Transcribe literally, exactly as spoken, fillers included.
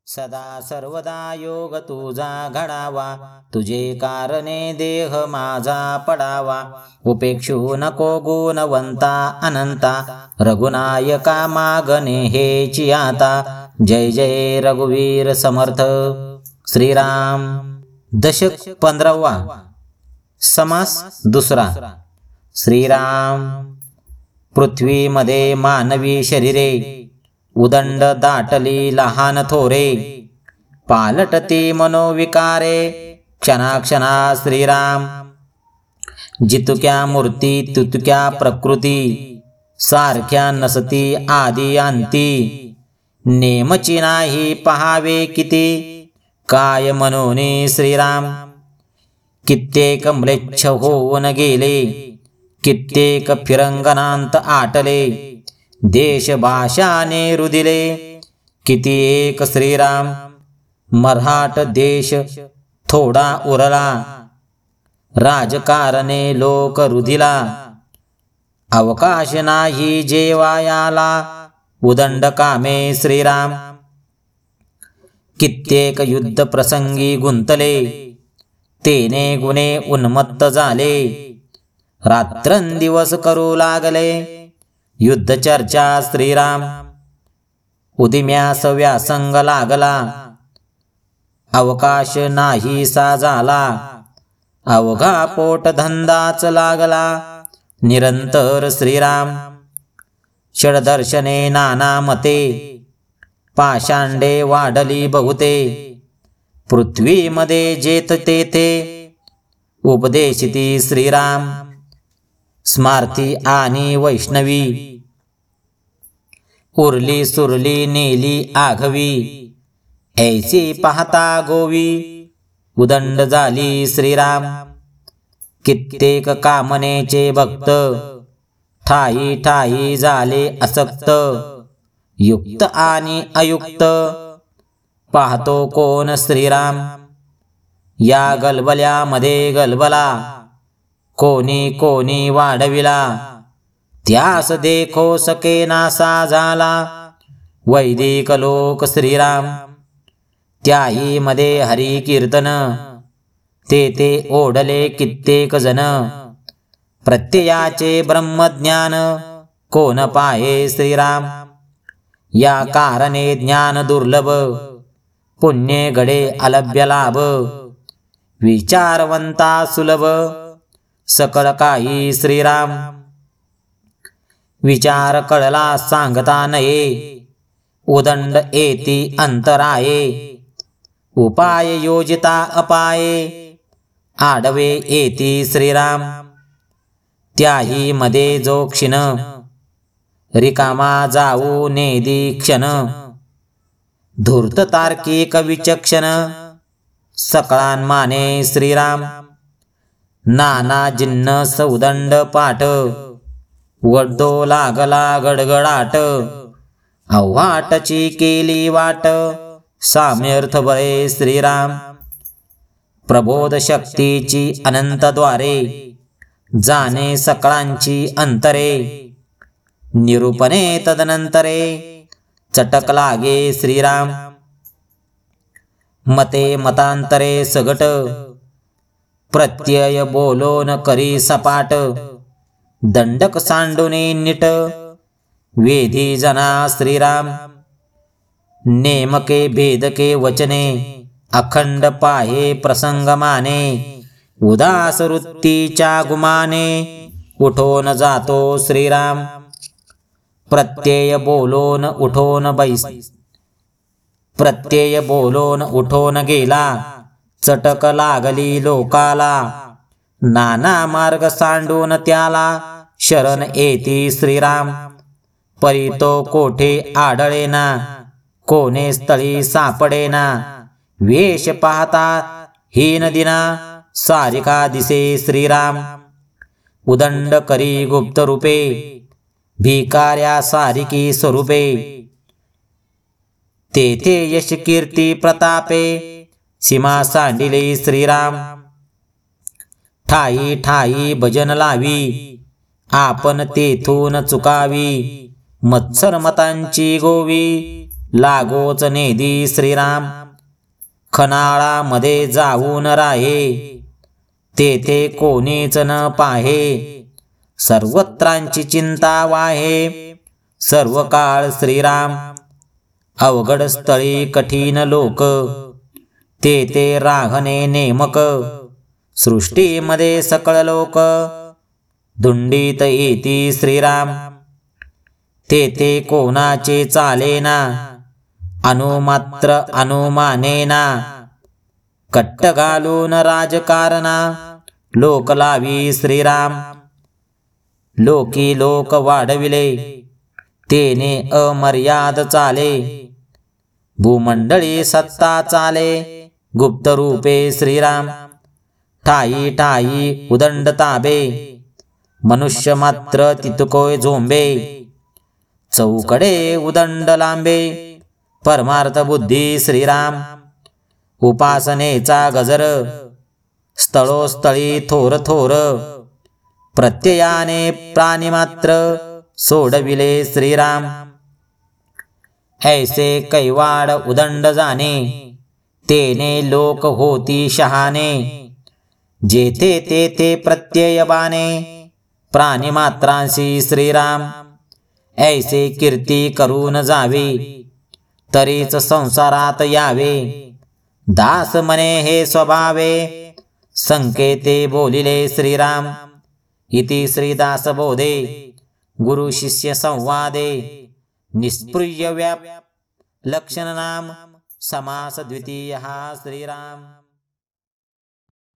सदा सर्वदा योग तुझा घडावा, तुझे कारणे देह माझा पडावा. उपेक्षू नको गुणवंता अनंता, रघुनायका मागणे हेची आता. जय जय रघुवीर समर्थ. श्रीराम. दशक पंधरावा. समास दुसरा. श्रीराम. पृथ्वीमध्ये मानवी शरीरे, उदंड दाटली लहान थोरे. पालटती मनोविकारे, क्षणाक्षणा श्रीराम. जितुक्या मूर्ती तुतक्या प्रकृती, सारख्या नसती आदी अंती. नेमची नाही पहावे किती, काय म्हणून श्रीराम. कित्येक म्लेच्छ होऊन गेले, कित्येक फिरंगणांत आटले. देश भाषाने रुदिले, किती एक श्रीराम. मराठ देश थोडा उरला, राजकारणे लोक रुधिला. अवकाश नाही जेवायाला, उदंड कामे श्रीराम. कित्येक युद्ध प्रसंगी गुंतले, तेने गुणे उन्मत्त झाले. रात्रंदिवस करू लागले, युद्ध चर्चा श्रीराम. उदिम्यास व्यासंग लागला, अवकाश नाहीसा झाला. अवघा पोट धंदाच लागला, निरंतर श्रीराम. षडदर्शने नाना मते, पाषांडे वाढली बहुते. पृथ्वीमध्ये जेथ तेथे, उपदेशिती श्रीराम. स्मार्ती आणि वैष्णवी, उरली सुरली नेली आघवी. ऐसी पाहता गोवी, उदंड झाली श्रीराम. कित्येक कामनेचे भक्त, ठाई ठाई झाले असक्त. युक्त आणि अयुक्त, पाहतो कोण श्रीराम. या गलबल्यामध्ये गलबला, कोणी कोणी वाढविला. त्यास देखो सके नासा झाला, वैदिक लोक श्रीराम. त्याही मध्ये हरी कीर्तन, ते ते ओढले कित्येक जन. प्रत्ययाचे ब्रह्मज्ञान, कोण पाहे श्रीराम. या कारणे ज्ञान दुर्लभ, पुण्य घडे अलभ्य लाभ. विचारवंता सुलभ, सकळ काही श्रीराम. विचार कळला सांगता नये, उदंड येती अंतराये. उपाय योजिता अपाये, आडवे येती श्रीराम. त्याही मध्ये जो क्षीण, रिकामा जाऊ नेदी क्षण. धूर्त तार्किक विचक्षण, सकळांमाने श्रीराम. नाना जिन्नस उदंड पाठ, वड्डो लागला गडगडाट. अव्हाटची केली वाट, साम्यर्थ बळे श्रीराम. प्रबोध शक्तीची अनंत द्वारे, जाणे सकळांची अंतरे. निरूपणे तदनंतरे, चटक लागे श्रीराम. मते मतांतरे सगट, प्रत्यय बोलोन करी सपाट. दंडक सांडुने नीट, वेधी जना श्रीराम. नेमके भेदके वचने, अखंड पाहे प्रसंगमाने. उदास वृत्तीच्या गुमाने, उठोन जातो श्रीराम. प्रत्यय बोलोन उठोन बैस प्रत्यय बोलोन उठोन गेला. चटक लागली लोकाला, नाना मार्ग सांडून त्याला. शरण येती श्रीराम. परितो कोठे आढळेना, कोणे स्थळी सापडेना. वेश पाहता हीन दिना, सारिका दिसे श्रीराम. उदंड करी गुप्त रूपे, भिकार्या सारिकी स्वरूपे. तेथे यश कीर्ती प्रतापे, सीमा सांडिले श्रीराम. ठाई ठाई भजन लावी, आपण तेथून चुकावी. मत्सर मतांची गोवी, लागोच नेदी श्रीराम, खनाळामध्ये जाऊन राहे, तेथे कोणीच न पाहे, सर्वत्रांची चिंता वाहे, सर्व काळ श्रीराम. अवघड स्थळी कठीण लोक, तेथे राहणे नेमक, सृष्टीमध्ये सकळ लोक, धुंडीत येती श्रीराम, तेथे कोणाचे चालेना, अनुमात्र अनुमानेना, कट्ट घालून राजकारणा, लोक लावी श्रीराम. लोकी लोक वाढविले, तेने अमर्याद चाले, भूमंडळी सत्ता चाले, गुप्त रूपे श्रीराम. ठाई ठाई उदंड ताबे, मनुष्य मात्र तितकोय झोंबे, चौकडे उदंड लांबे, परमार्थ बुद्धी श्रीराम. उपासनेचा गजर, स्थळोस्थळी थोर थोर, प्रत्ययाने प्राणी मात्र सोडविले श्रीराम. ऐसे कैवाड उदंड जाणे, तेने लोक होती शहाणे, जेथे तेथे प्रत्यय बाणे, प्राणी मात्रांशी श्रीराम. ऐसे कीर्ती करून जावे, तरीच संसारात यावे, दास म्हणे हे स्वभावे, संकेते बोलिले श्रीराम. इति श्रीदासबोधे गुरु शिष्य संवादे, निस्पृह्य व्याप लक्षण नाम समास द्वितीयः श्रीराम.